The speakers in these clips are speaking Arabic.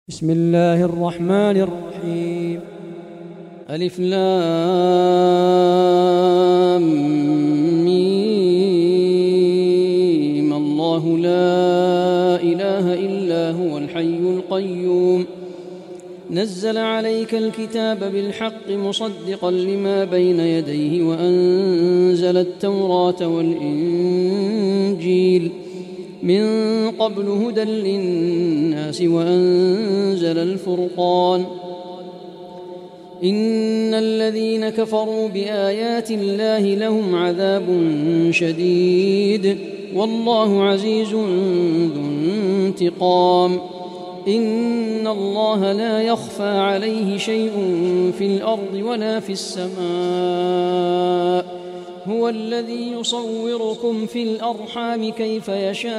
بسم الله الرحمن الرحيم. ألف لام ميم. الله لا إله إلا هو الحي القيوم نزل عليك الكتاب بالحق مصدقا لما بين يديه وأنزل التوراة والإنجيل من قبل هدى للناس وأنزل الفرقان. إن الذين كفروا بآيات الله لهم عذاب شديد والله عزيز ذو انتقام. إن الله لا يخفى عليه شيء في الأرض ولا في السماء. هو الذي يصوركم في الأرحام كيف يشاء.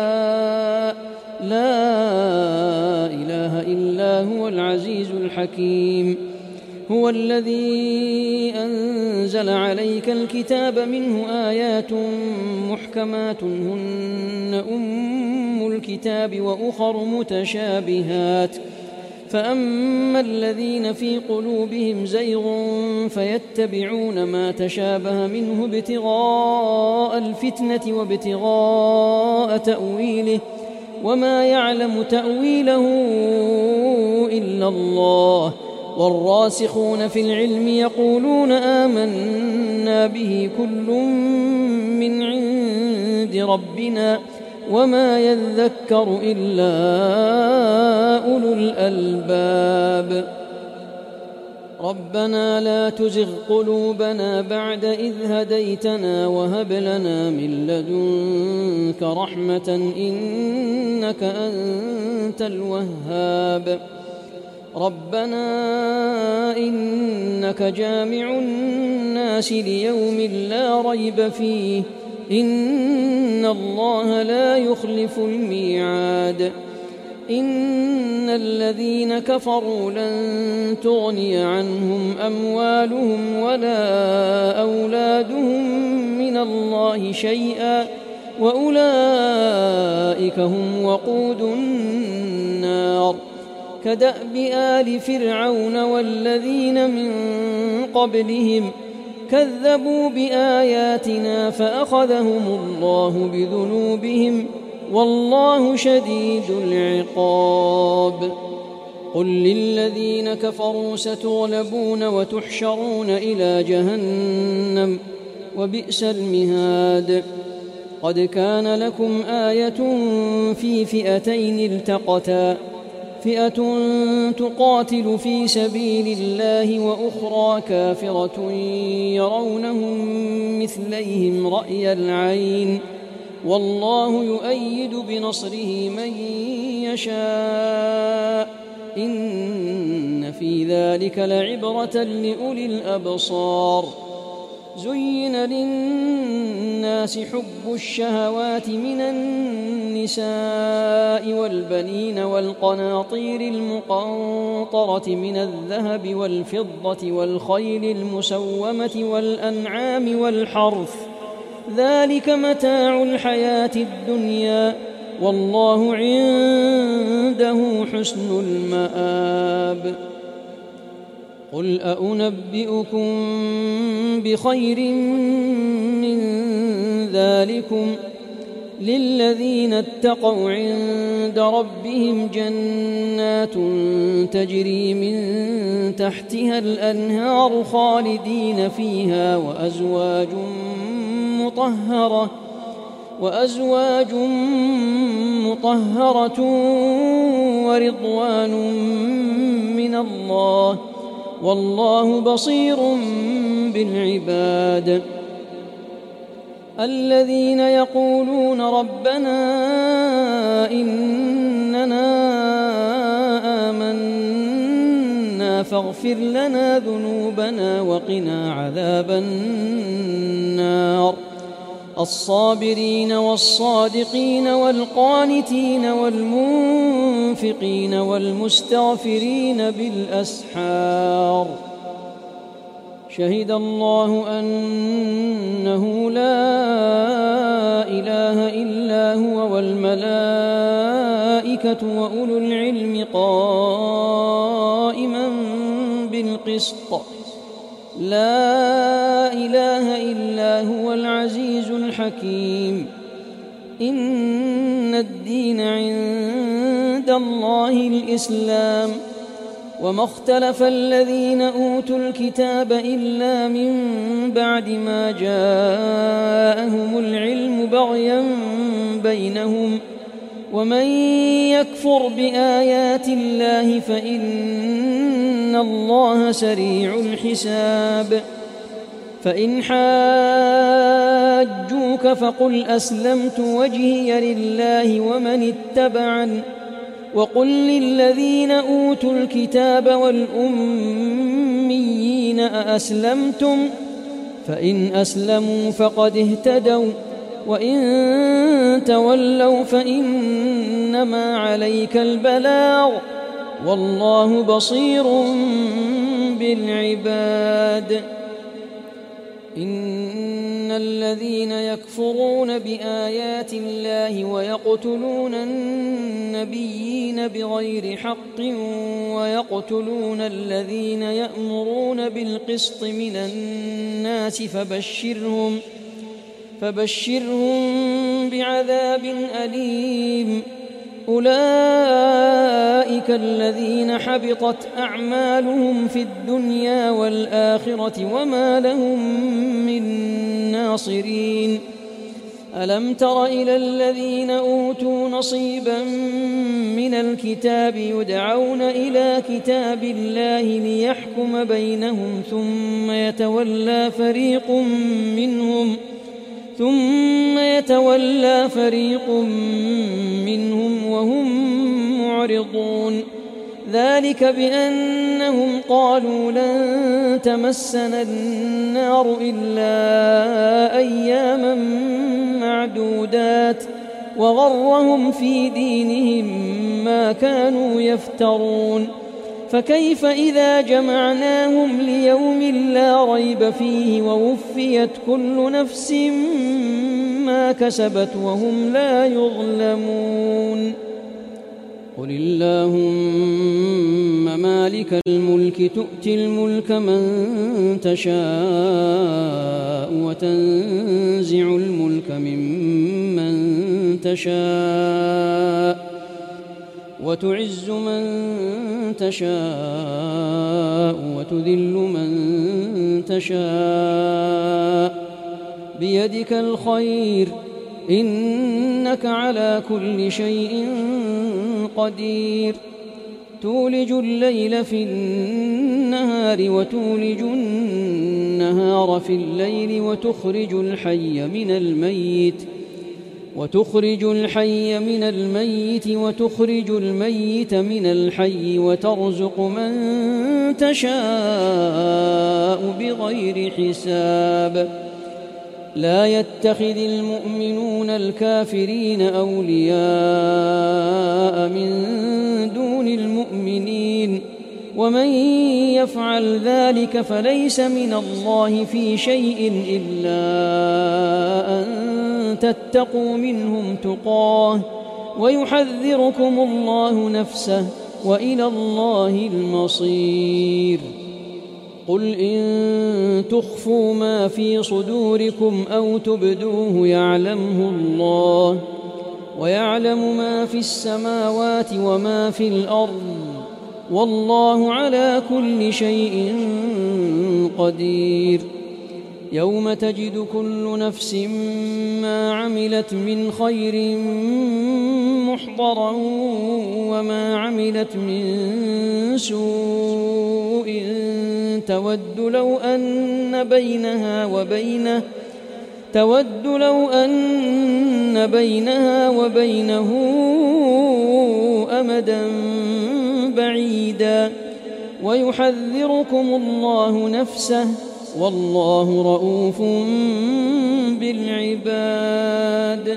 لا إله إلا هو العزيز الحكيم. هو الذي أنزل عليك الكتاب منه آيات محكمات هن أم الكتاب وأخر متشابهات فأما الذين في قلوبهم زيغ فيتبعون ما تشابه منه ابتغاء الفتنة وابتغاء تأويله وما يعلم تأويله إلا الله. والراسخون في العلم يقولون آمنا به كل من عند ربنا وما يذكر إلا أولو الألباب. ربنا لا تزغ قلوبنا بعد إذ هديتنا وهب لنا من لدنك رحمة إنك أنت الوهاب. ربنا إنك جامع الناس ليوم لا ريب فيه إن الله لا يخلف الميعاد. إن الذين كفروا لن تغني عنهم أموالهم ولا أولادهم من الله شيئا وأولئك هم وقود النار. كدأب آل فرعون والذين من قبلهم كذبوا بآياتنا فأخذهم الله بذنوبهم والله شديد العقاب. قل للذين كفروا ستغلبون وتحشرون إلى جهنم وبئس المهاد. قد كان لكم آية في فئتين التقتا فئة تقاتل في سبيل الله وأخرى كافرة يرونهم مثليهم رأي العين والله يؤيد بنصره من يشاء. إن في ذلك لعبرة لأولي الأبصار. زين للناس حب الشهوات من النساء والبنين والقناطير المقنطرة من الذهب والفضة والخيل المسومة والأنعام والحرث ذلك متاع الحياة الدنيا والله عنده حسن المآب. قل أنبئكم بخير من ذلكم للذين اتقوا عند ربهم جنات تجري من تحتها الأنهار خالدين فيها وأزواج مطهرة ورضوان من الله والله بصير بالعباد. الذين يقولون ربنا إننا آمنا فاغفر لنا ذنوبنا وقنا عذاب النار. الصابرين والصادقين والقانتين والمنفقين والمستغفرين بالأسحار. شهد الله أنه لا إله إلا هو والملائكة والملائكة وأولو العلم قائما بالقسط لا إله إلا هو العزيز الحكيم إن الدين عند الله الإسلام وما اختلف الذين أوتوا الكتاب إلا من بعد ما جاءهم العلم بغيا بينهم ومن يكفر بآيات الله فإن الله سريع الحساب فإن حاجوك فقل أسلمت وجهي لله ومن اتبعن وقل للذين أوتوا الكتاب والأميين أأسلمتم فإن أسلموا فقد اهتدوا وإن تولوا فإنما عليك البلاغ والله بصير بالعباد إن الذين يكفرون بآيات الله ويقتلون النبيين بغير حق ويقتلون الذين يأمرون بالقسط من الناس فبشرهم بعذاب أليم أولئك الذين حبطت أعمالهم في الدنيا والآخرة وما لهم من ناصرين ألم تر إلى الذين أوتوا نصيبا من الكتاب يدعون إلى كتاب الله ليحكم بينهم ثم يتولى فريق منهم وهم معرضون ذلك بأنهم قالوا لن تمسنا النار إلا أياما معدودات وغرهم في دينهم ما كانوا يفترون فكيف إذا جمعناهم ليوم لا ريب فيه ووفيت كل نفس ما كسبت وهم لا يظلمون قل اللهم مالك الملك تؤتي الملك من تشاء وتنزع الملك ممن تشاء وتعز من تشاء وتذل من تشاء بيدك الخير إنك على كل شيء قدير تولج الليل في النهار وتولج النهار في الليل وتخرج الحي من الميت وتخرج الميت من الحي وترزق من تشاء بغير حساب لا يتخذ المؤمنون الكافرين أولياء من دون المؤمنين ومن يفعل ذلك فليس من الله في شيء إلا أن تتقوا منهم تقاه ويحذركم الله نفسه وإلى الله المصير قل إن تخفوا ما في صدوركم أو تبدوه يعلمه الله ويعلم ما في السماوات وما في الأرض والله على كل شيء قدير يوم تجد كل نفس ما عملت من خير محضرا وما عملت من سوء تود لو أن بينها وبينه أمدا بعيدا ويحذركم الله نفسه والله رؤوف بالعباد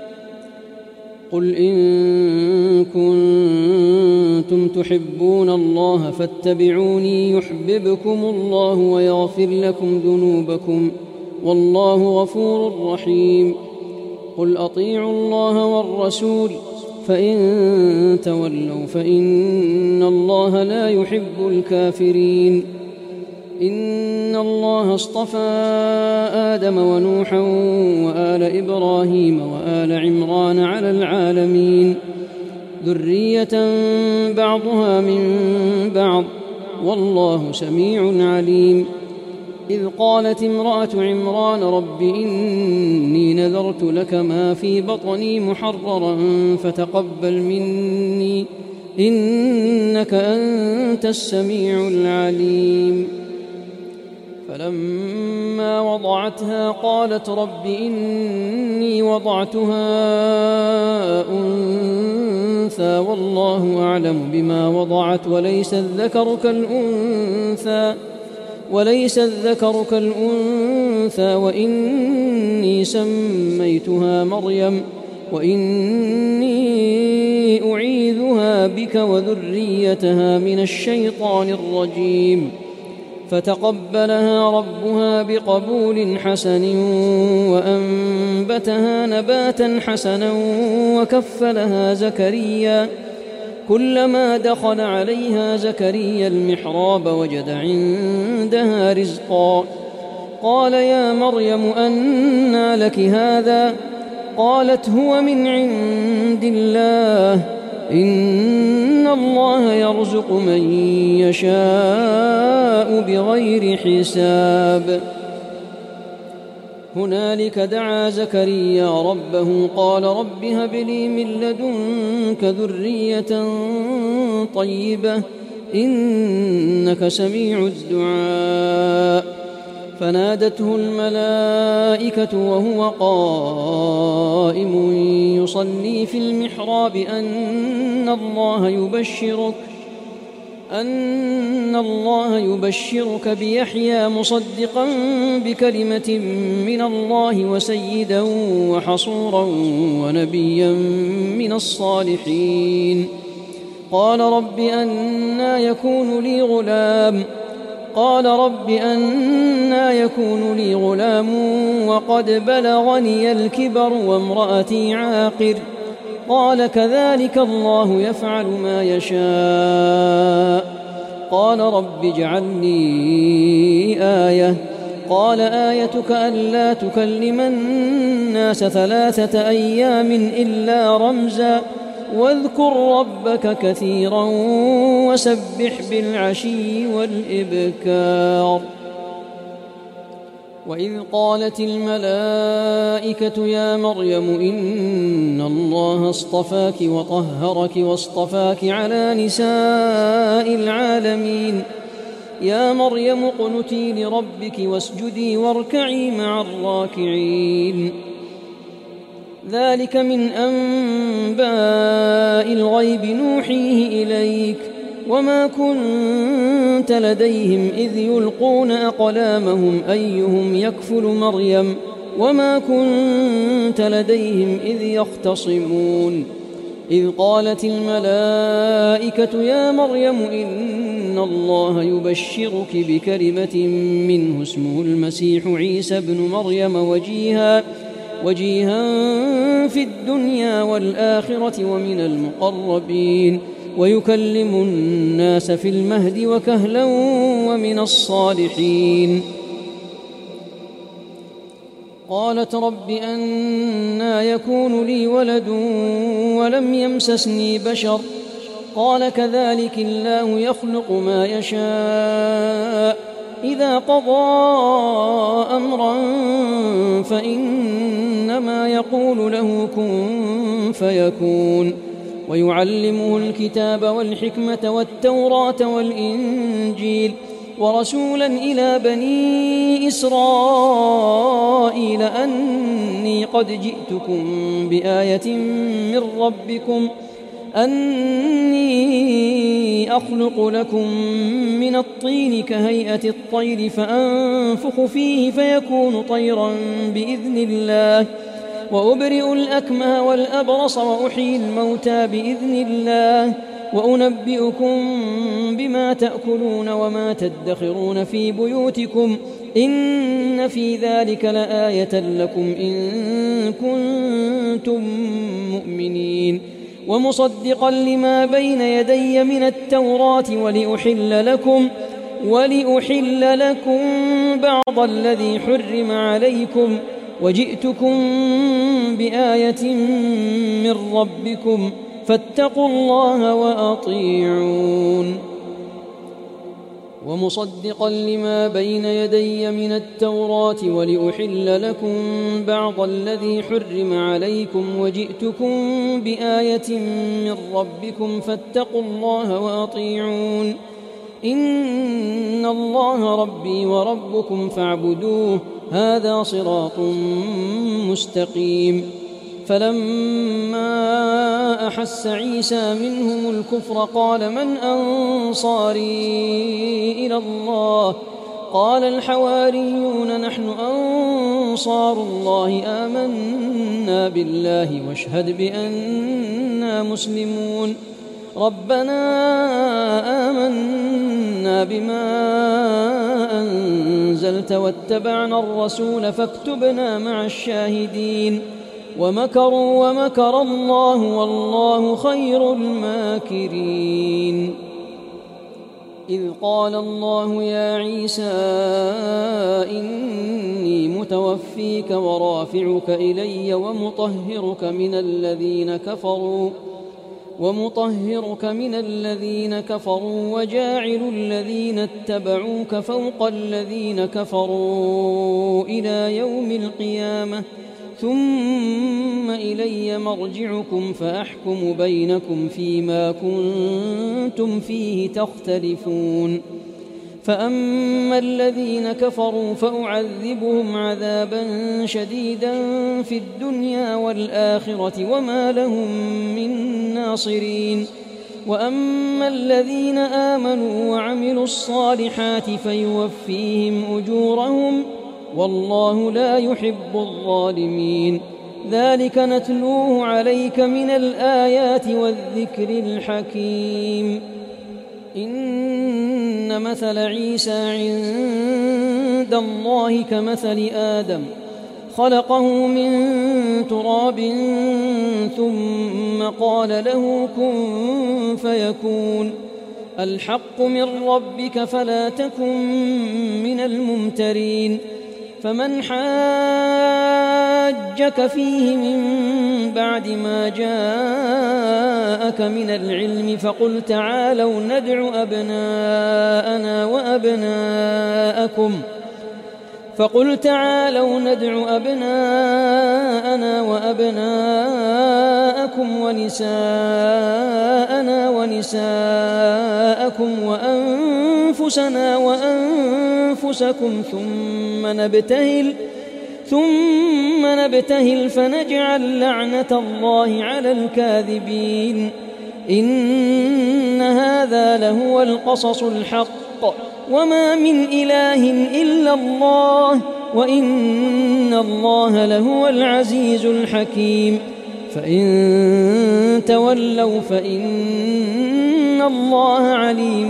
قل إن كنتم تحبون الله فاتبعوني يحببكم الله ويغفر لكم ذنوبكم والله غفور رحيم قل أطيعوا الله والرسول فإن تولوا فإن الله لا يحب الكافرين. إن الله اصطفى آدم ونوحا وآل إبراهيم وآل عمران على العالمين ذرية بعضها من بعض والله سميع عليم. إذ قالت امرأة عمران رب إني نذرت لك ما في بطني محررا فتقبل مني إنك أنت السميع العليم. فلما وضعتها قالت رب إني وضعتها أنثى والله أعلم بما وضعت وليس الذكر كالأنثى وإني سميتها مريم وإني أعيذها بك وذريتها من الشيطان الرجيم. فتقبلها ربها بقبول حسن وأنبتها نباتا حسنا وكفلها زكريا. كلما دخل عليها زكريا المحراب وجد عندها رزقا. قال يا مريم أنى لك هذا؟ قالت هو من عند الله إن الله يرزق من يشاء بغير حساب. هنالك دعا زكريا ربه قال رب هب لي من لدنك ذرية طيبة إنك سميع الدعاء. فنادته الملائكة وهو قائم يصلي في المحراب أن الله يبشرك بيحيى مصدقا بكلمة من الله وسيدا وحصورا ونبيا من الصالحين. قال رب أنى يكون لي غلام وقد بلغني الكبر وامرأتي عاقر. قال كذلك الله يفعل ما يشاء. قال رب اجعل لي آية. قال آيتك ألا تكلم الناس 3 أيام إلا رمزا واذكر ربك كثيرا وسبح بالعشي والإبكار. وإذ قالت الملائكة يا مريم إن الله اصطفاك وطهرك واصطفاك على نساء العالمين. يا مريم اقنتي لربك واسجدي واركعي مع الراكعين. ذلك من أنباء الغيب نوحيه إليك وما كنت لديهم إذ يلقون أقلامهم أيهم يكفل مريم وما كنت لديهم إذ يختصمون. إذ قالت الملائكة يا مريم إن الله يبشرك بكلمة منه اسمه المسيح عيسى ابن مريم وجيها في الدنيا والآخرة ومن المقربين ويكلم الناس في المهد وكهلا ومن الصالحين. قالت رب أنى يكون لي ولد ولم يمسسني بشر. قال كذلك الله يخلق ما يشاء إذا قضى أمرا فإنما يقول له كن فيكون. ويعلمه الكتاب والحكمة والتوراة والإنجيل ورسولا إلى بني إسرائيل أني قد جئتكم بآية من ربكم أني أخلق لكم من الطين كهيئة الطير فأنفخ فيه فيكون طيرا بإذن الله وأبرئ الأكمه والأبرص وأحيي الموتى بإذن الله وأنبئكم بما تأكلون وما تدخرون في بيوتكم إن في ذلك لآية لكم إن كنتم مؤمنين. ومصدقا لما بين يدي من التوراة ولأحل لكم بعض الذي حرم عليكم وجئتكم بآية من ربكم فاتقوا الله وأطيعون ومصدقا لما بين يدي من التوراة ولأحل لكم بعض الذي حرم عليكم وجئتكم بآية من ربكم فاتقوا الله وأطيعون إن الله ربي وربكم فاعبدوه هذا صراط مستقيم فلما أحس عيسى منهم الكفر قال من أنصاري إلى الله قال الحواريون نحن أنصار الله آمنا بالله واشهد بأننا مسلمون ربنا آمنا بما أنزلت واتبعنا الرسول فاكتبنا مع الشاهدين ومكروا ومكر الله والله خير الماكرين إذ قال الله يا عيسى إني متوفيك ورافعك إلي ومطهرك من الذين كفروا وجاعل الذين اتبعوك فوق الذين كفروا إلى يوم القيامة ثم إلي مرجعكم فأحكم بينكم فيما كنتم فيه تختلفون فأما الذين كفروا فأعذبهم عذابا شديدا في الدنيا والآخرة وما لهم من ناصرين وأما الذين آمنوا وعملوا الصالحات فيوفيهم أجورهم والله لا يحب الظالمين ذلك نتلوه عليك من الآيات والذكر الحكيم إن مثل عيسى عند الله كمثل آدم خلقه من تراب ثم قال له كن فيكون الحق من ربك فلا تكن من الممترين فمن حاجك فيه من بعد ما جاءك من العلم فقل تعالوا ندع أبناءنا وأبناءكم ونساءنا ونساءكم وأنفسنا وأنفسكم ثم نبتهل فنجعل لعنة الله على الكاذبين إن هذا لهو القصص الحق وما من إله إلا الله وإن الله لهو العزيز الحكيم فإن تولوا فإن الله عليم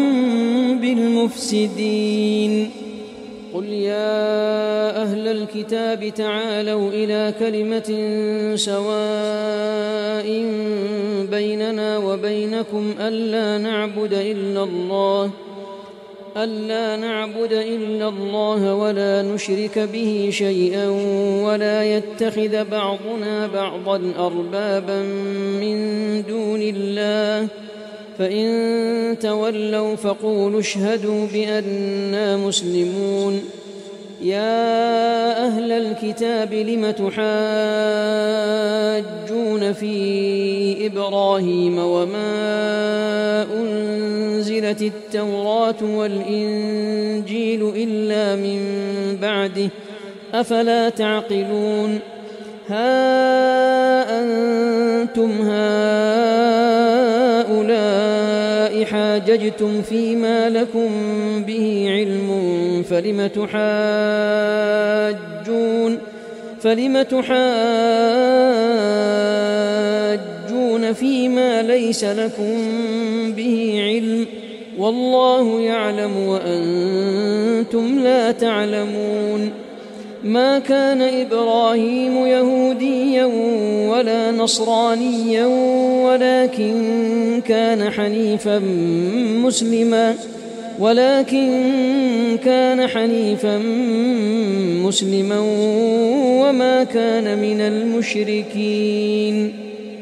بالمفسدين قل يا أهل الكتاب تعالوا إلى كلمة سواء بيننا وبينكم ألا نعبد إلا الله ولا نشرك به شيئا ولا يتخذ بعضنا بعضا أربابا من دون الله فإن تولوا فقولوا اشهدوا بأننا مسلمون يا أهل الكتاب لم تحاجون في إبراهيم وما أنزلت التوراة والإنجيل إلا من بعده أفلا تعقلون ها أنتم هؤلاء حاججتم فيما لكم به علم فلم تحاجون فيما ليس لكم به علم والله يعلم وأنتم لا تعلمون ما كان إبراهيم يهوديا ولا نصرانيا ولكن كان حنيفا مسلما وما كان من المشركين.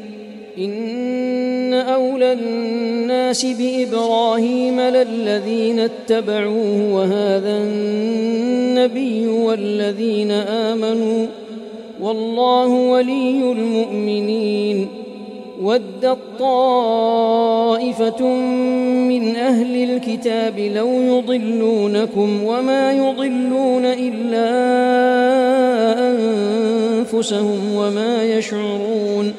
إن أولى الناس بإبراهيم للذين اتبعوه وهذا النبي والذين آمنوا والله ولي المؤمنين. ودت طائفة من أهل الكتاب لو يضلونكم وما يضلون إلا أنفسهم وما يشعرون.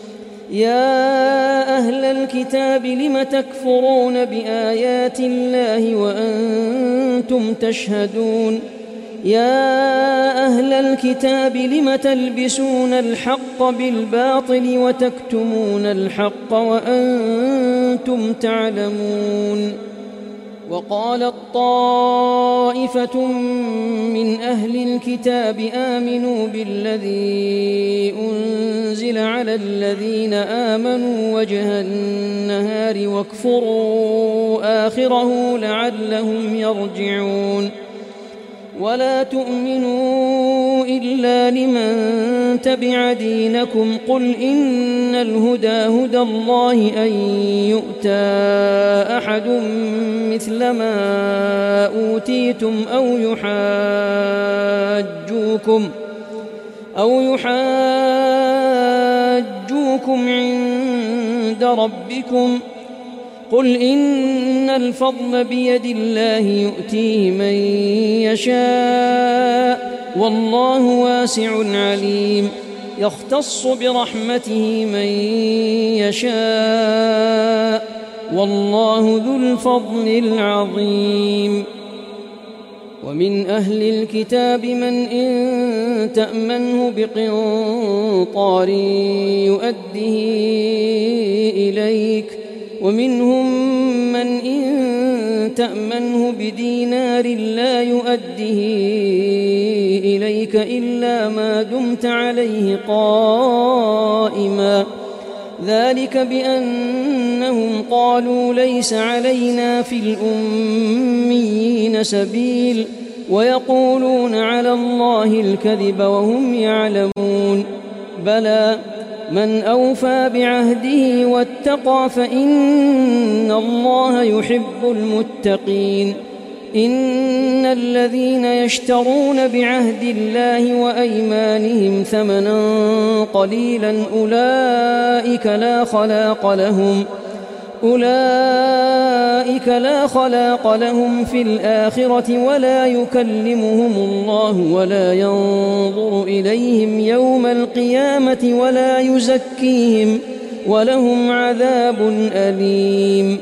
يا أهل الكتاب لم تكفرون بآيات الله وأنتم تشهدون. يا أهل الكتاب لم تلبسون الحق بالباطل وتكتمون الحق وأنتم تعلمون. وقالت طائفة من أهل الكتاب آمنوا بالذي أنزل على الذين آمنوا وجه النهار واكفروا آخره لعلهم يرجعون. ولا تؤمنوا إلا لمن تبع دينكم قل إن الهدى هدى الله أن يؤتى أحد مثل ما أوتيتم أو يحاجوكم عند ربكم قل إن الفضل بيد الله يؤتيه من يشاء والله واسع عليم. يختص برحمته من يشاء والله ذو الفضل العظيم. ومن أهل الكتاب من إن تأمنه بقنطار يؤده إليك ومنهم من إن تأمنه بدينار لا يؤده إليك إلا ما دمت عليه قائما ذلك بأنهم قالوا ليس علينا في الأميين سبيل ويقولون على الله الكذب وهم يعلمون. بلى من أوفى بعهده واتقى فإن الله يحب المتقين. إن الذين يشترون بعهد الله وأيمانهم ثمنا قليلا أولئك لا خلاق لهم في الآخرة ولا يكلمهم الله ولا ينظر إليهم يوم القيامة ولا يزكيهم ولهم عذاب أليم.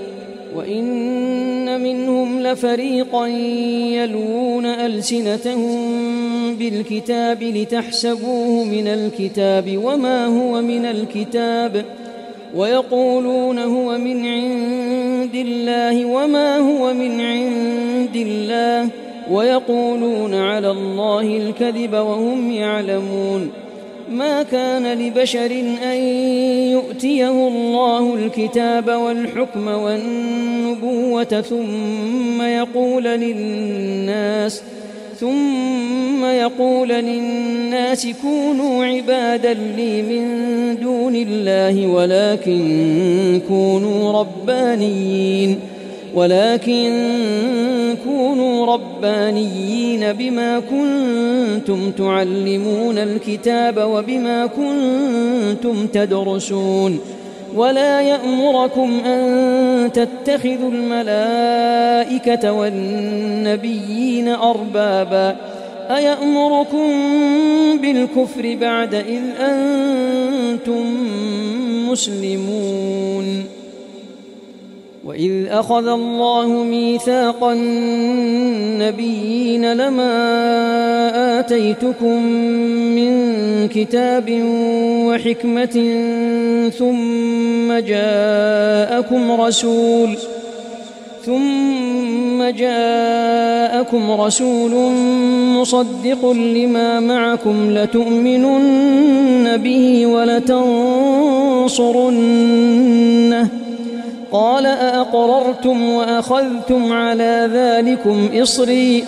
وإن منهم لفريقا يلوون ألسنتهم بالكتاب لتحسبوه من الكتاب وما هو من الكتاب ويقولون هو من عند الله وما هو من عند الله ويقولون على الله الكذب وهم يعلمون. ما كان لبشر أن يؤتيه الله الكتاب والحكم والنبوة ثم يقول للناس كونوا عبادا لي من دون الله ولكن كونوا ربانيين بما كنتم تعلمون الكتاب وبما كنتم تدرسون. ولا يأمركم أن تتخذوا الملائكة والنبيين أربابا أيأمركم بالكفر بعد إذ أنتم مسلمون. وإذ أخذ الله ميثاق النبيين لما آتيتكم من كتاب وحكمة ثم جاءكم رسول مصدق لما معكم لتؤمنن به ولتنصرنه قال أأقررتم وأخذتم على ذلكم إصري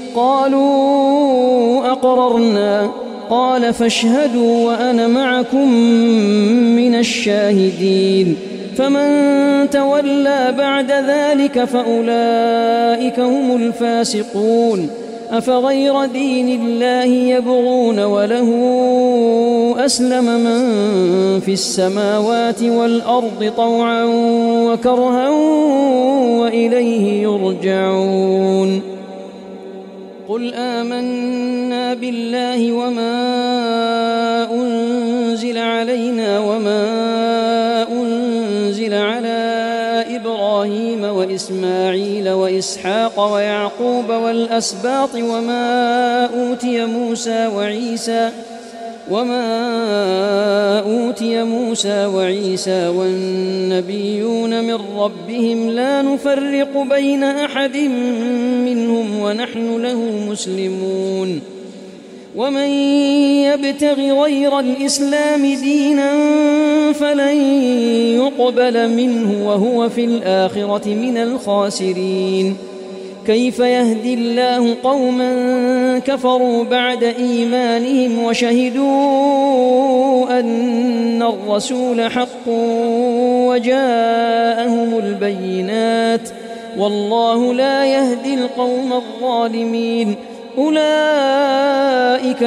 قالوا أقررنا قال فاشهدوا وأنا معكم من الشاهدين فمن تولى بعد ذلك فأولئك هم الفاسقون أفغير دين الله يبغون وله أسلم من في السماوات والأرض طوعا وكرها وإليه يرجعون قل آمنا بالله وما أنزل علينا وما أنزل على إبراهيم وإسماعيل وإسحاق ويعقوب والأسباط وما أوتي موسى وعيسى والنبيون من ربهم لا نفرق بين أحد منهم ونحن له مسلمون ومن يبتغ غير الإسلام دينا فلن يقبل منه وهو في الآخرة من الخاسرين كيف يهدي الله قوما كفروا بعد إيمانهم وشهدوا أن الرسول حق وجاءهم البينات والله لا يهدي القوم الظالمين أولئك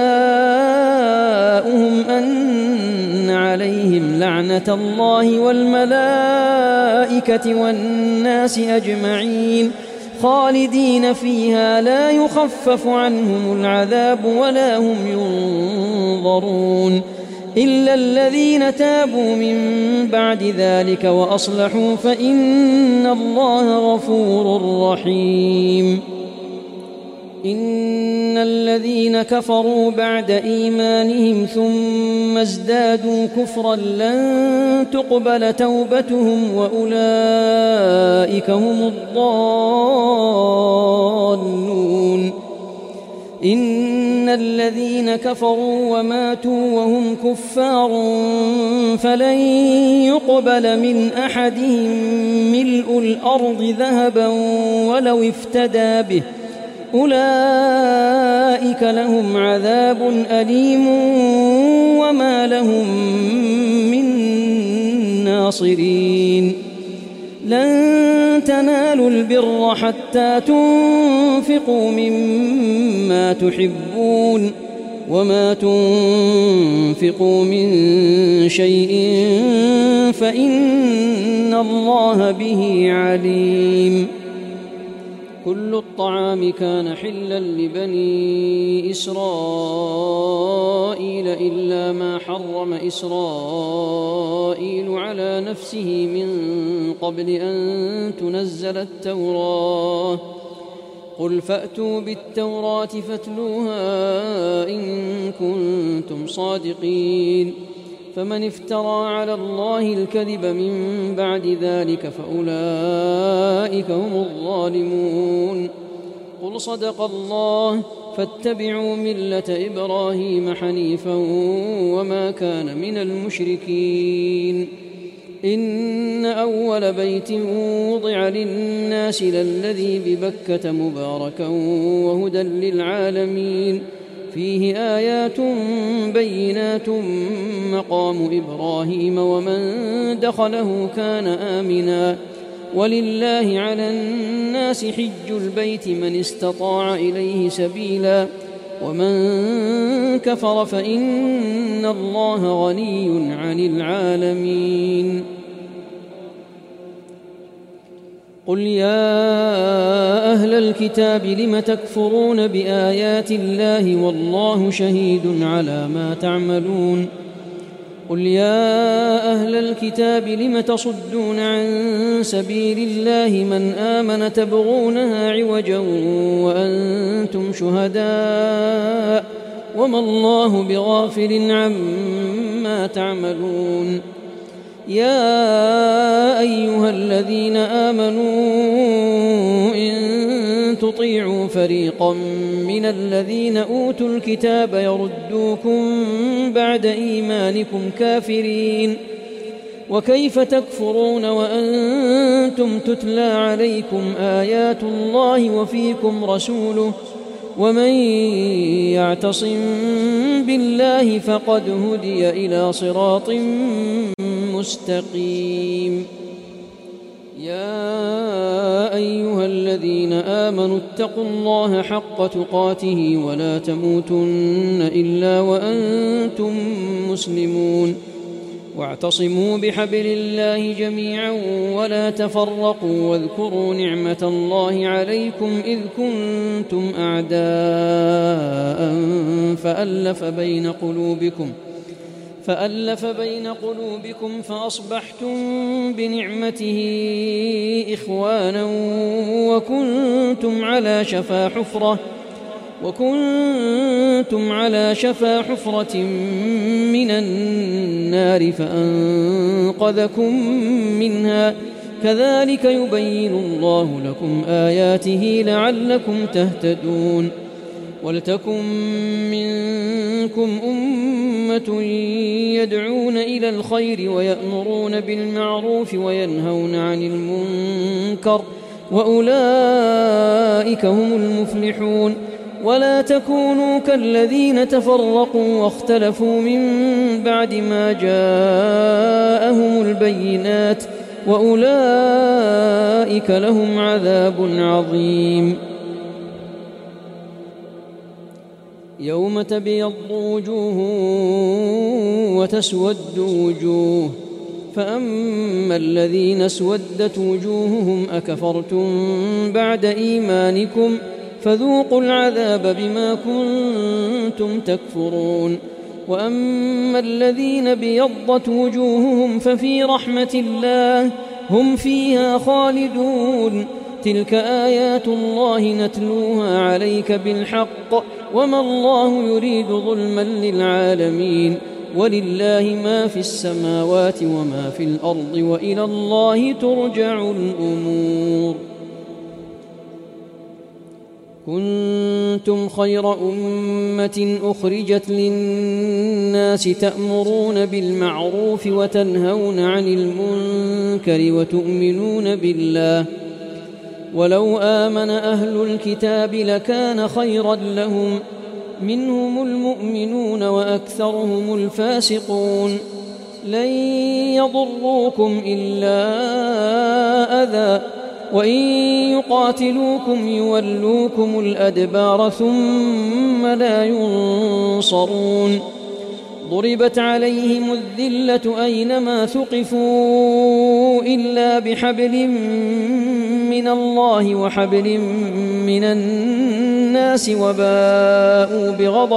جزاؤهم أن عليهم لعنة الله والملائكة والناس أجمعين خالدين فيها لا يخفف عنهم العذاب ولا هم ينظرون إلا الذين تابوا من بعد ذلك وأصلحوا فإن الله غفور رحيم إن الذين كفروا بعد إيمانهم ثم ازدادوا كفرا لن تقبل توبتهم وأولئك هم الضالون إن الذين كفروا وماتوا وهم كفار فلن يقبل من أحدهم ملء الأرض ذهبا ولو افتدى به أولئك لهم عذاب أليم وما لهم من ناصرين لن تنالوا البر حتى تنفقوا مما تحبون وما تنفقوا من شيء فإن الله به عليم كل الطعام كان حلا لبني إسرائيل إلا ما حرم إسرائيل على نفسه من قبل أن تنزل التوراة قل فأتوا بالتوراة فاتلوها إن كنتم صادقين فمن افترى على الله الكذب من بعد ذلك فأولئك هم الظالمون قل صدق الله فاتبعوا ملة إبراهيم حنيفا وما كان من المشركين إن أول بيت وضع للناس للذي ببكة مباركا وهدى للعالمين فيه آيات بينات مقام إبراهيم ومن دخله كان آمنا ولله على الناس حج البيت من استطاع إليه سبيلا ومن كفر فإن الله غني عن العالمين قل يا أهل الكتاب لم تكفرون بآيات الله والله شهيد على ما تعملون قل يا أهل الكتاب لم تصدون عن سبيل الله من آمن تبغونها عوجا وأنتم شهداء وما الله بغافل عما تعملون يا أيها الذين آمنوا تطيعوا فريقا من الذين أوتوا الكتاب يردوكم بعد إيمانكم كافرين. وكيف تكفرون وأنتم تتلى عليكم آيات الله وفيكم رسوله ومن يعتصم بالله فقد هدي إلى صراط مستقيم. يا أيها الذين آمنوا اتقوا الله حق تقاته ولا تموتن إلا وأنتم مسلمون. واعتصموا بحبل الله جميعا ولا تفرقوا واذكروا نعمة الله عليكم إذ كنتم أعداء فألف بين قلوبكم فأصبحتم بنعمته إخوانا وكنتم على شفا حفرة من النار فأنقذكم منها. كذلك يبين الله لكم آياته لعلكم تهتدون. ولتكن منكم أمة يدعون إلى الخير ويأمرون بالمعروف وينهون عن المنكر وأولئك هم المفلحون. ولا تكونوا كالذين تفرقوا واختلفوا من بعد ما جاءهم البينات وأولئك لهم عذاب عظيم. يوم تبيض وجوه وتسود وجوه فأما الذين اسودت وجوههم أكفرتم بعد إيمانكم فذوقوا العذاب بما كنتم تكفرون. وأما الذين بيضت وجوههم ففي رحمة الله هم فيها خالدون. تلك آيات الله نتلوها عليك بالحق وما الله يريد ظلما للعالمين. ولله ما في السماوات وما في الأرض وإلى الله ترجع الأمور. كنتم خير أمة أخرجت للناس تأمرون بالمعروف وتنهون عن المنكر وتؤمنون بالله. ولو آمن أهل الكتاب لكان خيرا لهم منهم المؤمنون وأكثرهم الفاسقون. لن يضروكم إلا أذى وإن يقاتلوكم يولوكم الأدبار ثم لا ينصرون. ضربت عليهم الذلة أينما ثقفوا إلا بحبل من الله وحبل من الناس وباءوا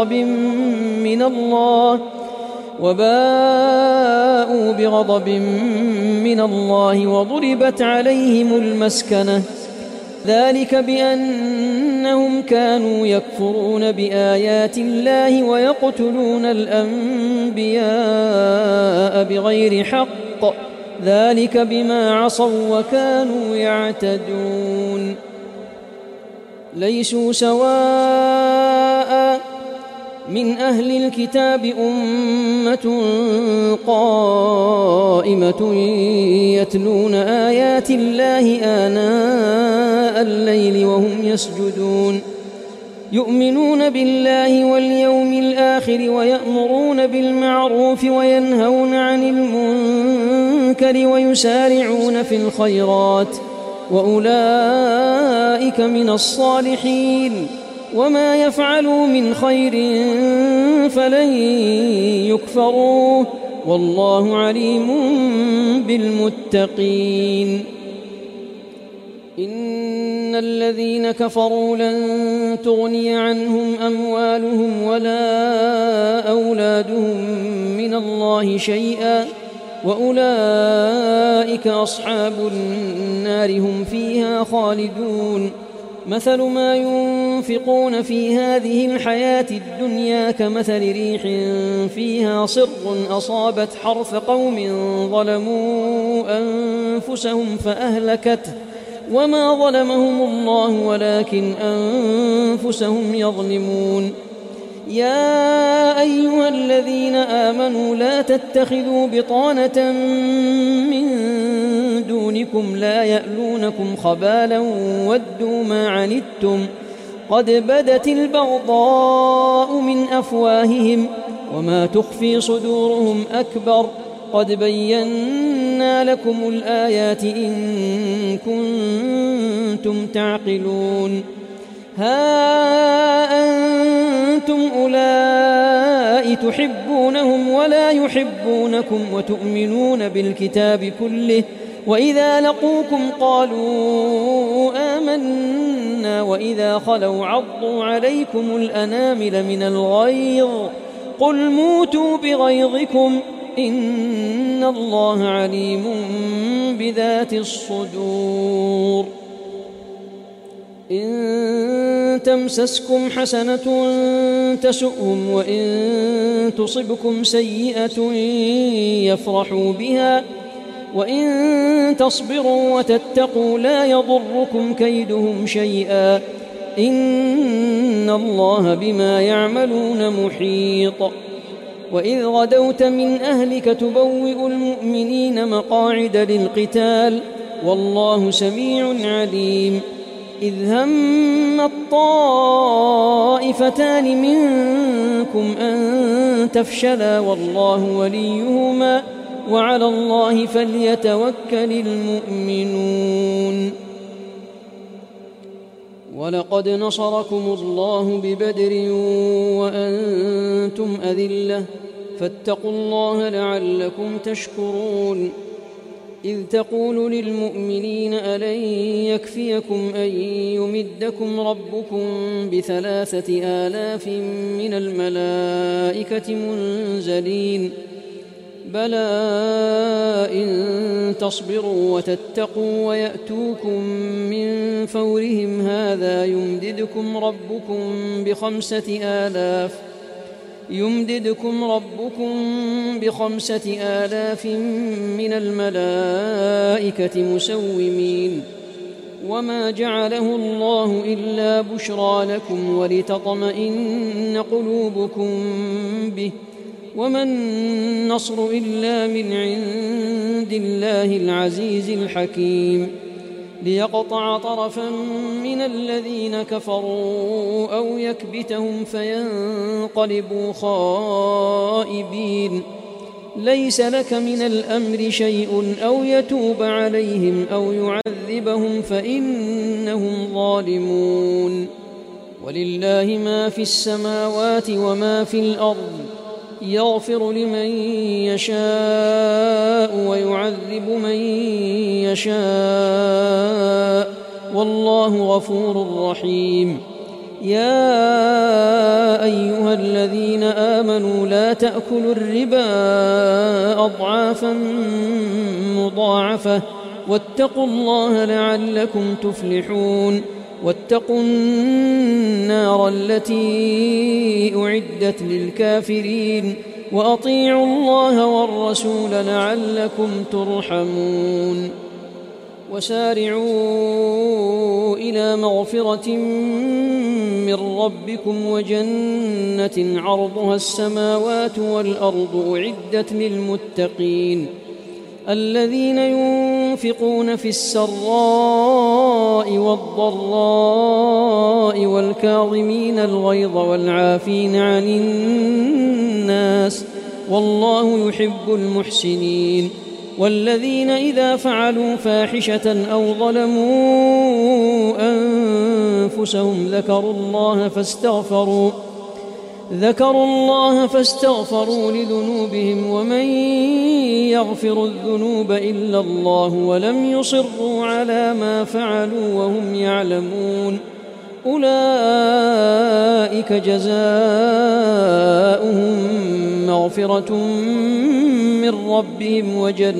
بغضب من الله وضربت عليهم المسكنة. ذلك بأنهم كانوا يكفرون بآيات الله ويقتلون الأنبياء بغير حق. ذلك بما عصوا وكانوا يعتدون. ليسوا سواء من أهل الكتاب أمة قائمة يتلون آيات الله آناء الليل وهم يسجدون. يؤمنون بالله واليوم الآخر ويأمرون بالمعروف وينهون عن المنكر ويسارعون في الخيرات وأولئك من الصالحين. وما يفعلوا من خير فلن يكفروه والله عليم بالمتقين. إن الذين كفروا لن تغني عنهم أموالهم ولا أولادهم من الله شيئا وأولئك أصحاب النار هم فيها خالدون. مثل ما ينفقون في هذه الحياة الدنيا كمثل ريح فيها صر أصابت حرث قوم ظلموا أنفسهم وما ظلمهم الله ولكن أنفسهم يظلمون. يا أيها الذين آمنوا لا تتخذوا بطانة من دونكم لا يألونكم خبالا ودوا ما عنتم قد بدت البغضاء من أفواههم وما تخفي صدورهم أكبر قد بينا لكم الآيات إن كنتم تعقلون. ها أنتم أولئك تحبونهم ولا يحبونكم وتؤمنون بالكتاب كله وإذا لقوكم قالوا آمنا وإذا خلوا عضوا عليكم الأنامل من الغيظ قل موتوا بغيظكم إن الله عليم بذات الصدور. إن تمسسكم حسنة تسؤهم وإن تصبكم سيئة يفرحوا بها وإن تصبروا وتتقوا لا يضركم كيدهم شيئا إن الله بما يعملون محيط. وإذ غدوت من أهلك تبوئ المؤمنين مقاعد للقتال والله سميع عليم. إذ هم الطائفتان منكم أن تفشلا والله وليهما وعلى الله فليتوكل المؤمنون. ولقد نصركم الله ببدر وأنتم أذلة فاتقوا الله لعلكم تشكرون. إذ تقول للمؤمنين ألن يكفيكم أن يمدكم ربكم ب3,000 من الملائكة منزلين بلى إن تصبروا وتتقوا ويأتوكم من فورهم هذا يمددكم ربكم ب5,000 من الملائكة مسومين وما جعله الله إلا بشرى لكم ولتطمئن قلوبكم به وما النصر إلا من عند الله العزيز الحكيم. ليقطع طرفا من الذين كفروا أو يكبتهم فينقلبوا خائبين. ليس لك من الأمر شيء أو يتوب عليهم أو يعذبهم فإنهم ظالمون. ولله ما في السماوات وما في الأرض يغفر لمن يشاء ويعذب من يشاء والله غفور رحيم. يا أيها الذين آمنوا لا تأكلوا الربا أضعافا مضاعفة واتقوا الله لعلكم تفلحون. واتقوا النار التي أعدت للكافرين وأطيعوا الله والرسول لعلكم ترحمون. وسارعوا إلى مغفرة من ربكم وجنة عرضها السماوات والأرض أعدت للمتقين الذين ينفقون في السراء والضراء والكاظمين الغيظ والعافين عن الناس والله يحب المحسنين. والذين إذا فعلوا فاحشة أو ظلموا أنفسهم ذكروا الله فاستغفروا لذنوبهم ومن يغفر الذنوب إلا الله ولم يصروا على ما فعلوا وهم يعلمون أولئك جزاؤهم مغفرة من ربهم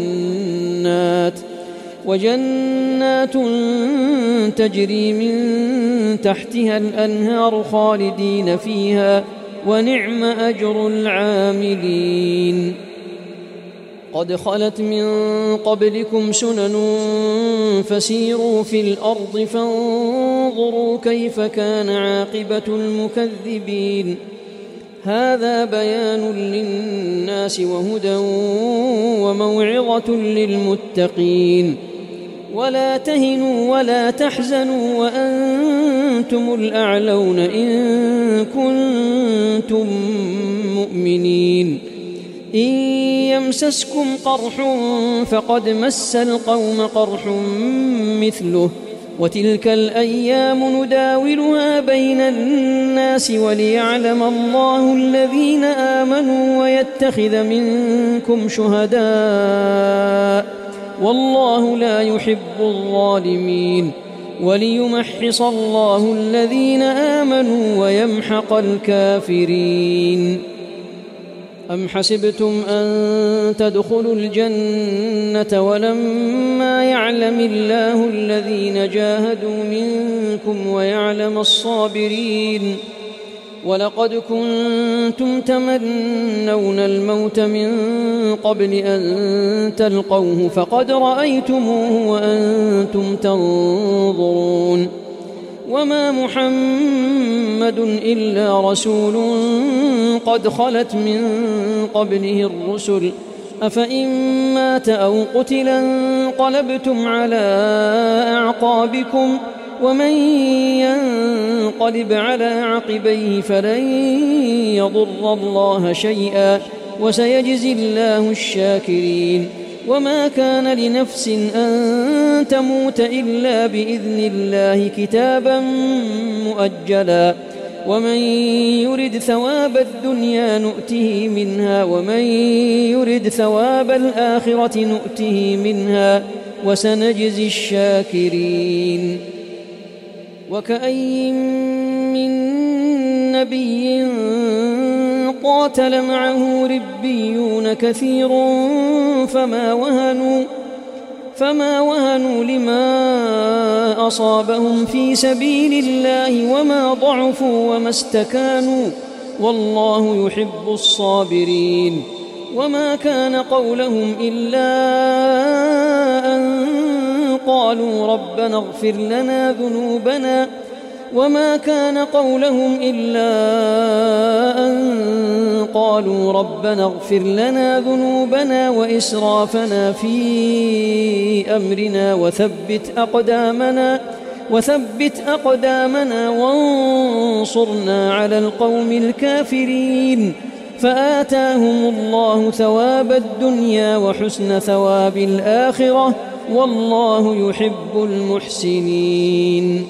وجنات تجري من تحتها الأنهار خالدين فيها ونعم أجر العاملين. قد خلت من قبلكم سنن فسيروا في الأرض فانظروا كيف كان عاقبة المكذبين هذا بيان للناس وهدى وموعظة للمتقين ولا تهنوا ولا تحزنوا وأنتم الأعلون إن كنتم مؤمنين إن يمسسكم قرح فقد مس القوم قرح مثله وتلك الأيام نداولها بين الناس وليعلم الله الذين آمنوا ويتخذ منكم شهداء والله لا يحب الظالمين وليمحص الله الذين آمنوا ويمحق الكافرين أم حسبتم أن تدخلوا الجنة ولما يعلم الله الذين جاهدوا منكم ويعلم الصابرين ولقد كنتم تمنون الموت من قبل أن تلقوه فقد رأيتموه وأنتم تنظرون وما محمد إلا رسول قد خلت من قبله الرسل أفإن مات أو قتل انقلبتم على أعقابكم ومن ينقلب على عقبيه فلن يضر الله شيئا وسيجزي الله الشاكرين وما كان لنفس أن تموت إلا بإذن الله كتابا مؤجلا ومن يرد ثواب الدنيا نؤته منها ومن يرد ثواب الآخرة نؤته منها وسنجزي الشاكرين وكأي من نبي قاتل معه ربيون كثير فما وهنوا لما أصابهم في سبيل الله وما ضعفوا وما استكانوا والله يحب الصابرين وما كان قولهم إلا أن قالوا ربنا اغفر لنا ذنوبنا وما كان قولهم إلا أن قالوا ربنا اغفر لنا ذنوبنا وإسرافنا في أمرنا وثبت أقدامنا وانصرنا على القوم الكافرين فآتاهم الله ثواب الدنيا وحسن ثواب الآخرة والله يحب المحسنين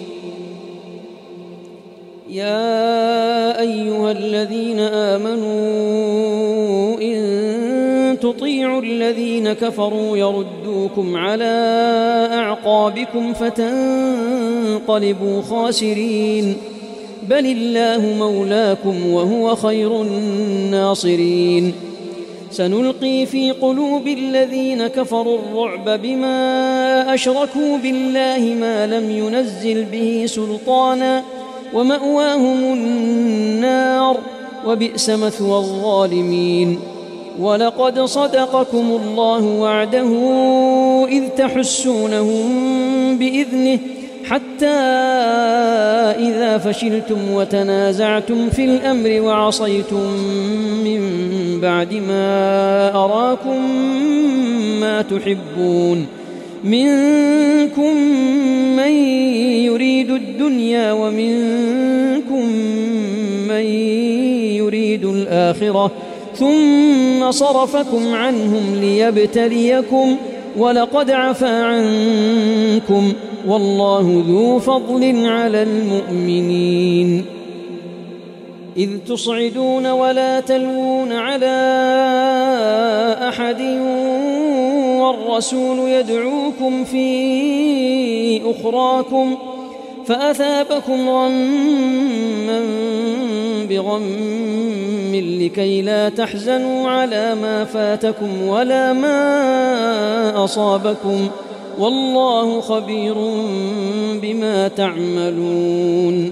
يا أيها الذين آمنوا إن تطيعوا الذين كفروا يردوكم على أعقابكم فتنقلبوا خاسرين بل الله مولاكم وهو خير الناصرين سنلقي في قلوب الذين كفروا الرعب بما أشركوا بالله ما لم ينزل به سلطانا ومأواهم النار وبئس مثوى الظالمين ولقد صدقكم الله وعده إذ تحسونهم بإذنه حتى إذا فشلتم وتنازعتم في الأمر وعصيتم من بعد ما أراكم ما تحبون منكم من يريد الدنيا ومنكم من يريد الآخرة ثم صرفكم عنهم ليبتليكم ولقد عفا عنكم والله ذو فضل على المؤمنين إذ تصعدون ولا تلوون على أحد والرسول يدعوكم في أخراكم فأثابكم غما بغم لكي لا تحزنوا على ما فاتكم ولا ما أصابكم والله خبير بما تعملون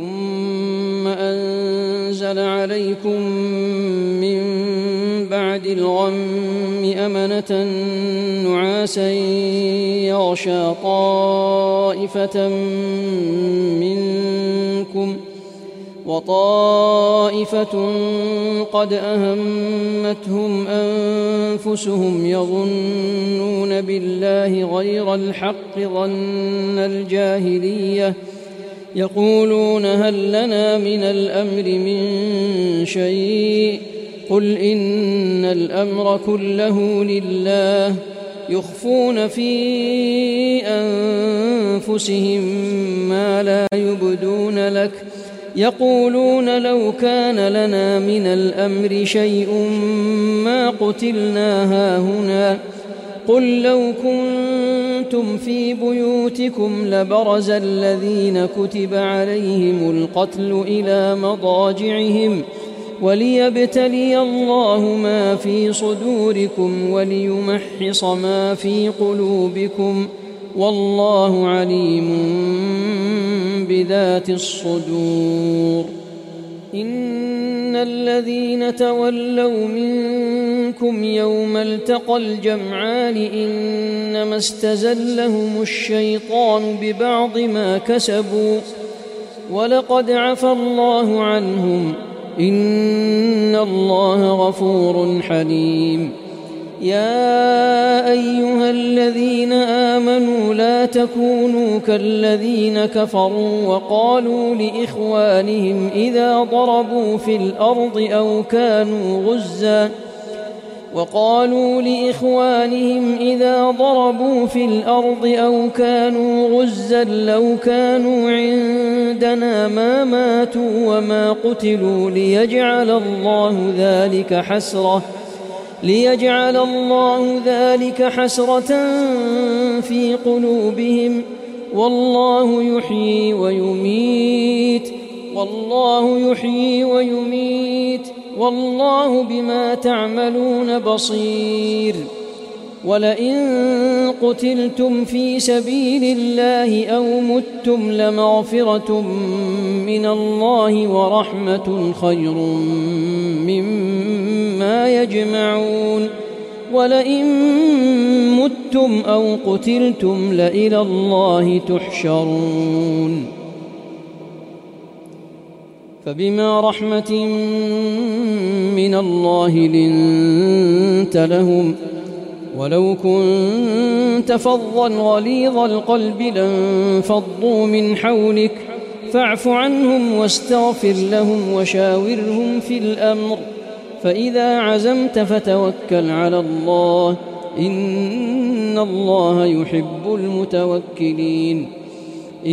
ثم أنزل عليكم من بعد بالغم أمنة نعاسا يغشى طائفة منكم وطائفة قد أهمتهم أنفسهم يظنون بالله غير الحق ظن الجاهلية يقولون هل لنا من الأمر من شيء قل إن الأمر كله لله يخفون في أنفسهم ما لا يبدون لك يقولون لو كان لنا من الأمر شيء ما قتلنا هاهنا قل لو كنتم في بيوتكم لبرز الذين كتب عليهم القتل إلى مضاجعهم وليبتلي الله ما في صدوركم وليمحص ما في قلوبكم والله عليم بذات الصدور إن الذين تولوا منكم يوم التقى الجمعان إنما استزلهم الشيطان ببعض ما كسبوا ولقد عفى الله عنهم إن الله غفور حليم يا أيها الذين آمنوا لا تكونوا كالذين كفروا وقالوا لإخوانهم إذا ضربوا في الأرض أو كانوا غزا لو كانوا عندنا ما ماتوا وما قتلوا ليجعل الله ذلك حسرة في قلوبهم والله يحيي ويميت والله بما تعملون بصير ولئن قتلتم في سبيل الله أو متم لمغفرة من الله ورحمة خير مما يجمعون ولئن متم أو قتلتم لإلى الله تحشرون فبما رحمة من الله لنت لهم ولو كنت فظا غليظ القلب لانفضوا من حولك فاعف عنهم واستغفر لهم وشاورهم في الأمر فإذا عزمت فتوكل على الله إن الله يحب المتوكلين إن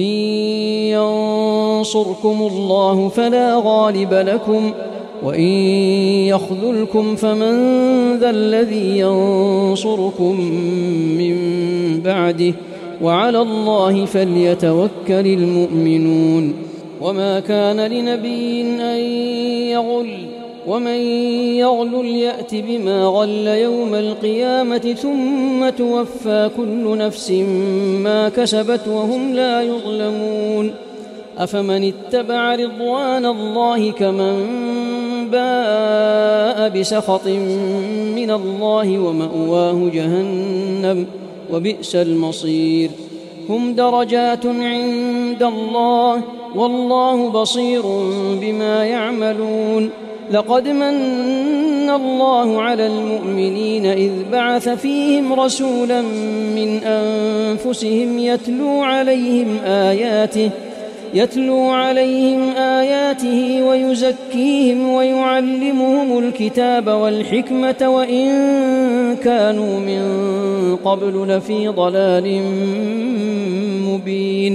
ينصركم الله فلا غالب لكم وإن يخذلكم فمن ذا الذي ينصركم من بعده وعلى الله فليتوكل المؤمنون وما كان لنبي أن يغل ومن يغل يأت بما غل يوم القيامة ثم توفى كل نفس ما كسبت وهم لا يظلمون أفمن اتبع رضوان الله كمن باء بسخط من الله ومأواه جهنم وبئس المصير هم درجات عند الله والله بصير بما يعملون لقد من الله على المؤمنين إذ بعث فيهم رسولا من أنفسهم يتلو عليهم آياته ويزكيهم ويعلمهم الكتاب والحكمة وإن كانوا من قبل لفي ضلال مبين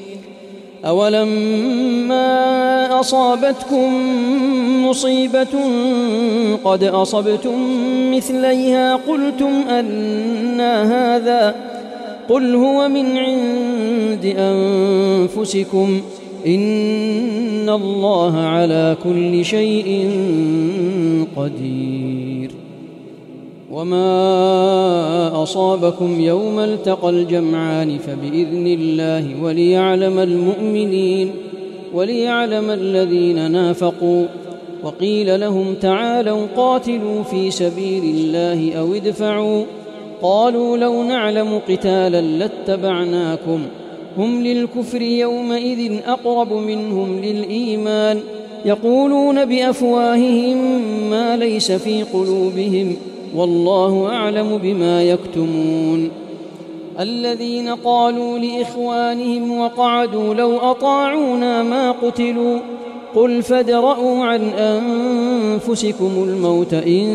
أولما أصابتكم مصيبة قد أصبتم مثليها قلتم أنى هذا قل هو من عند أنفسكم إن الله على كل شيء قدير وما أصابكم يوم التقى الجمعان فبإذن الله وليعلم المؤمنين وليعلم الذين نافقوا وقيل لهم تعالوا قاتلوا في سبيل الله أو ادفعوا قالوا لو نعلم قتالا لاتبعناكم هم للكفر يومئذ أقرب منهم للإيمان يقولون بأفواههم ما ليس في قلوبهم والله أعلم بما يكتمون الذين قالوا لإخوانهم وقعدوا لو أطاعونا ما قتلوا قل فادرءوا عن أنفسكم الموت إن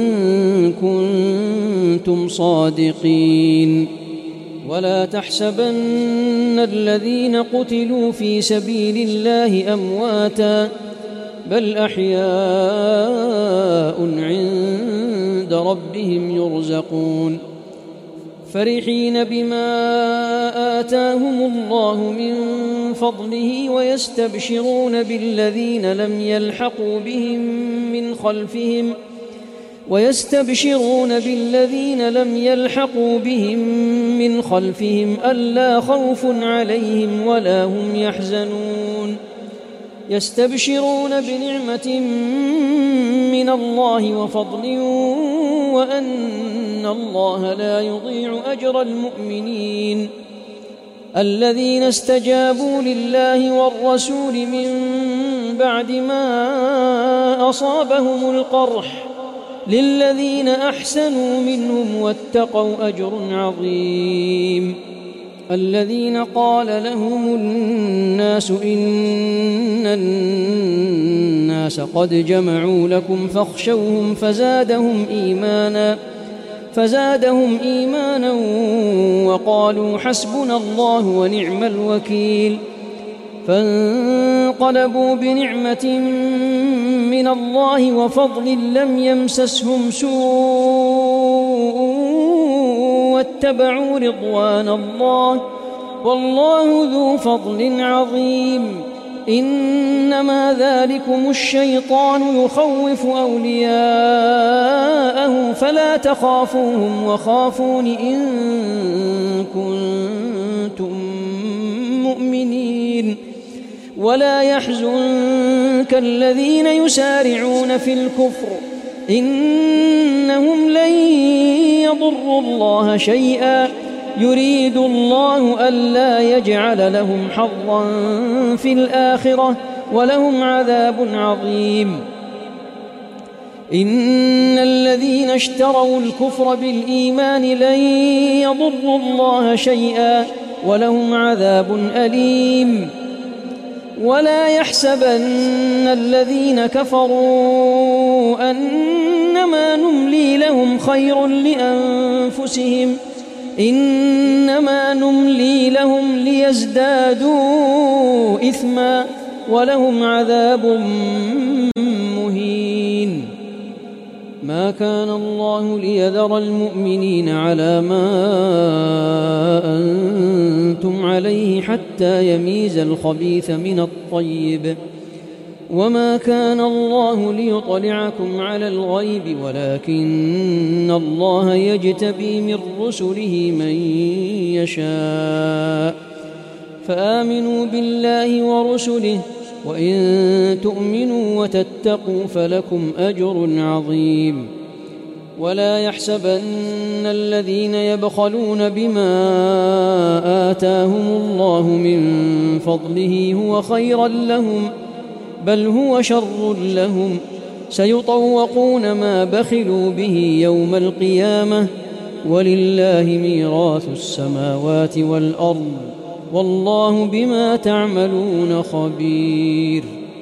كنتم صادقين ولا تحسبن الذين قتلوا في سبيل الله أمواتا بل أحياء عند ربهم يرزقون فرحين بما آتاهم الله من فضله ويستبشرون بالذين لم يلحقوا بهم من خلفهم ألا خوف عليهم ولا هم يحزنون يستبشرون بنعمة من الله وفضل وأن الله لا يضيع أجر المؤمنين الذين استجابوا لله والرسول من بعد ما أصابهم القرح للذين أحسنوا منهم واتقوا أجر عظيم الذين قال لهم الناس إن الناس قد جمعوا لكم فاخشوهم فزادهم إيمانا وقالوا حسبنا الله ونعم الوكيل فانقلبوا بنعمة من الله وفضل لم يمسسهم سوء واتبعوا رضوان الله والله ذو فضل عظيم إنما ذلكم الشيطان يخوف أولياءه فلا تخافوهم وخافون إن كنتم مؤمنين ولا يحزنك الذين يسارعون في الكفر إنهم لن يضروا الله شيئا يريد الله ألا يجعل لهم حظا في الآخرة ولهم عذاب عظيم إن الذين اشتروا الكفر بالإيمان لن يضروا الله شيئا ولهم عذاب أليم ولا يحسبن الذين كفروا أنما نملي لهم خير لأنفسهم إنما نملي لهم ليزدادوا إثما ولهم عذاب مهين ما كان الله ليذر المؤمنين على ما أنتم عليه حتى يميز الخبيث من الطيب وما كان الله ليطلعكم على الغيب ولكن الله يجتبي من رسله من يشاء فآمنوا بالله ورسله وإن تؤمنوا وتتقوا فلكم أجر عظيم ولا يحسبن الذين يبخلون بما آتاهم الله من فضله هو خيرا لهم بل هو شر لهم سيطوقون ما بخلوا به يوم القيامة ولله ميراث السماوات والأرض والله بما تعملون خبير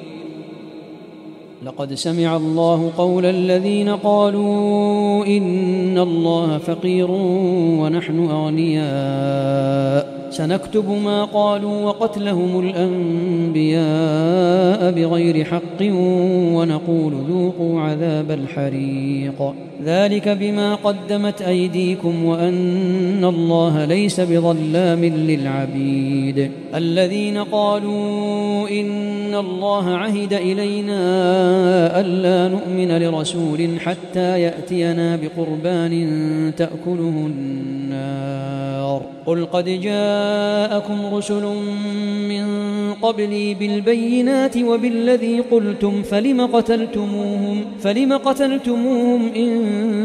لقد سمع الله قول الذين قالوا إن الله فقير ونحن أغنياء سنكتب ما قالوا وقتلهم الأنبياء بغير حق ونقول ذوقوا عذاب الحريق ذلك بما قدمت أيديكم وأن الله ليس بظلام للعبيد الذين قالوا إن الله عهد إلينا ألا نؤمن لرسول حتى يأتينا بقربان تأكله النار قل قد جاء جاءكم رسل من قبلي بالبينات وبالذي قلتم فلم قتلتموهم إن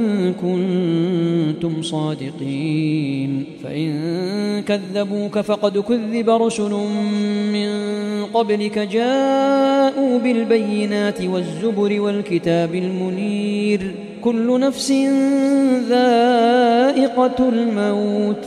كنتم صادقين فإن كذبوك فقد كذب رسل من قبلك جاءوا بالبينات والزبر والكتاب المنير كل نفس ذائقة الموت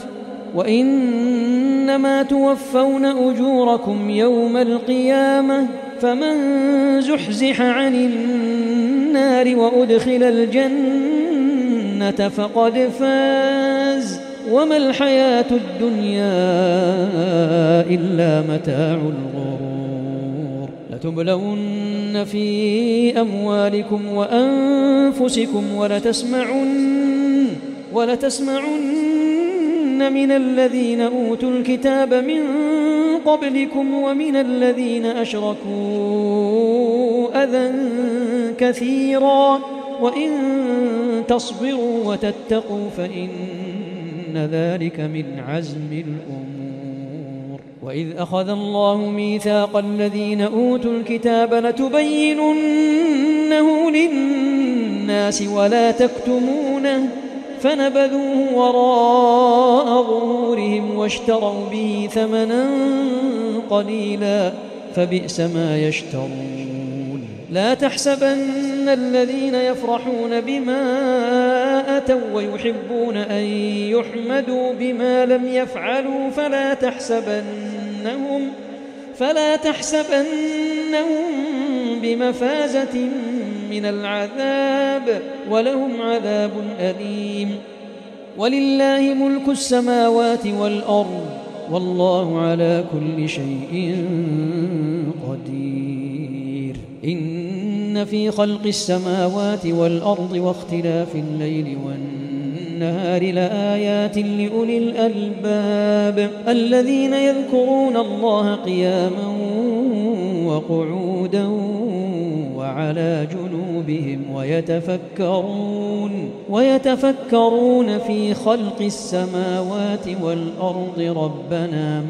وإنما توفون أجوركم يوم القيامة فمن زحزح عن النار وأدخل الجنة فقد فاز وما الحياة الدنيا إلا متاع الغرور لتبلون في أموالكم وأنفسكم ولتسمعن من الذين أوتوا الكتاب من قبلكم ومن الذين أشركوا أذى كثيرا وإن تصبروا وتتقوا فإن ذلك من عزم الأمور وإذ أخذ الله ميثاق الذين أوتوا الكتاب لتبيننه للناس ولا تكتمونه فنبذوه وراء ظهورهم واشتروا به ثمنا قليلا فبئس ما يشترون لا تحسبن الذين يفرحون بما أتوا ويحبون أن يحمدوا بما لم يفعلوا فلا تحسبنهم بمفازة من العذاب ولهم عذاب أليم ولله ملك السماوات والأرض والله على كل شيء قدير إن في خلق السماوات والأرض واختلاف الليل والنهار لآيات لأولي الألباب الذين يذكرون الله قياما وقعودا وعلى جنوبهم ويتفكرون في خلق السماوات والأرض ربنا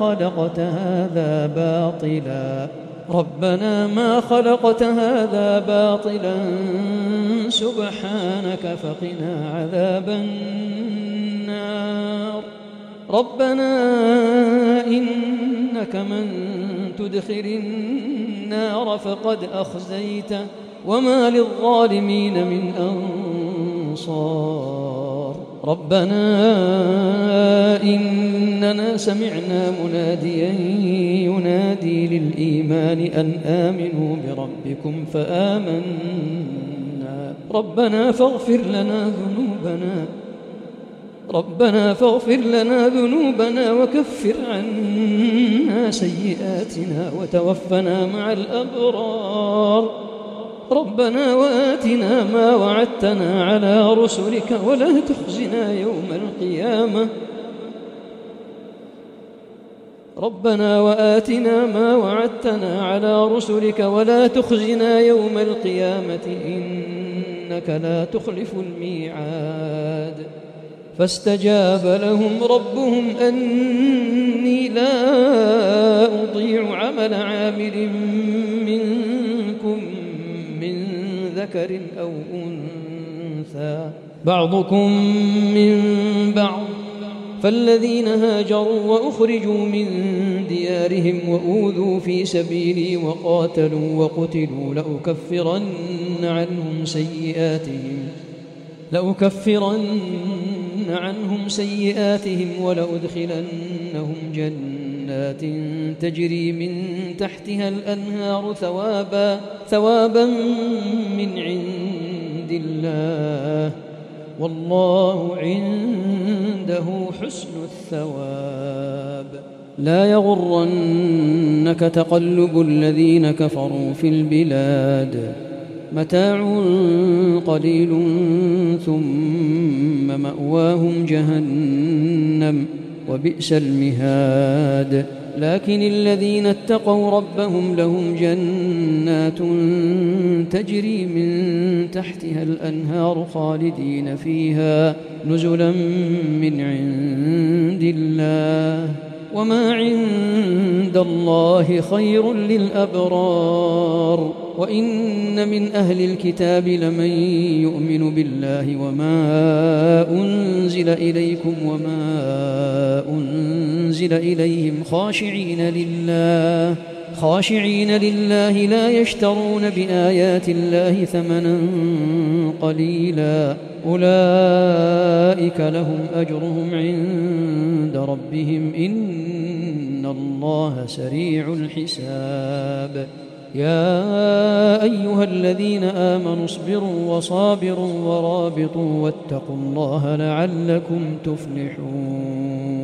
ما خلقت هذا باطلا سبحانك فقنا عذاب النار ربنا إنك من تدخل النار فقد أخزيته وما للظالمين من أنصار ربنا إننا سمعنا مناديا ينادي للإيمان أن آمنوا بربكم فآمنا ربنا فاغفر لنا ذنوبنا وكفر عنا سيئاتنا وتوفنا مع الأبرار ربنا وآتنا ما وعدتنا على رسلك ولا تخزنا يوم القيامة ربنا وآتنا ما وعدتنا على رسلك ولا تخزنا يوم القيامة إنك لا تخلف الميعاد فاستجاب لهم ربهم أني لا أضيع عمل عامل منكم من ذكر أو أنثى بعضكم من بعض فالذين هاجروا وأخرجوا من ديارهم وأوذوا في سبيلي وقاتلوا وقتلوا لأكفرن عنهم سيئاتهم ولأدخلنهم جنات تجري من تحتها الأنهار ثوابا من عند الله والله عنده حسن الثواب لا يغرنك تقلب الذين كفروا في البلاد متاع قليل ثم مأواهم جهنم وبئس المهاد لكن الذين اتقوا ربهم لهم جنات تجري من تحتها الأنهار خالدين فيها نزلا من عند الله وما عند الله خير للأبرار وإن من أهل الكتاب لمن يؤمن بالله وما أنزل إليكم وما أنزل إليهم خاشعين لله لا يشترون بآيات الله ثمنا قليلا أولئك لهم أجرهم عند ربهم إن الله سريع الحساب يا أيها الذين آمنوا اصبروا وصابروا ورابطوا واتقوا الله لعلكم تفلحون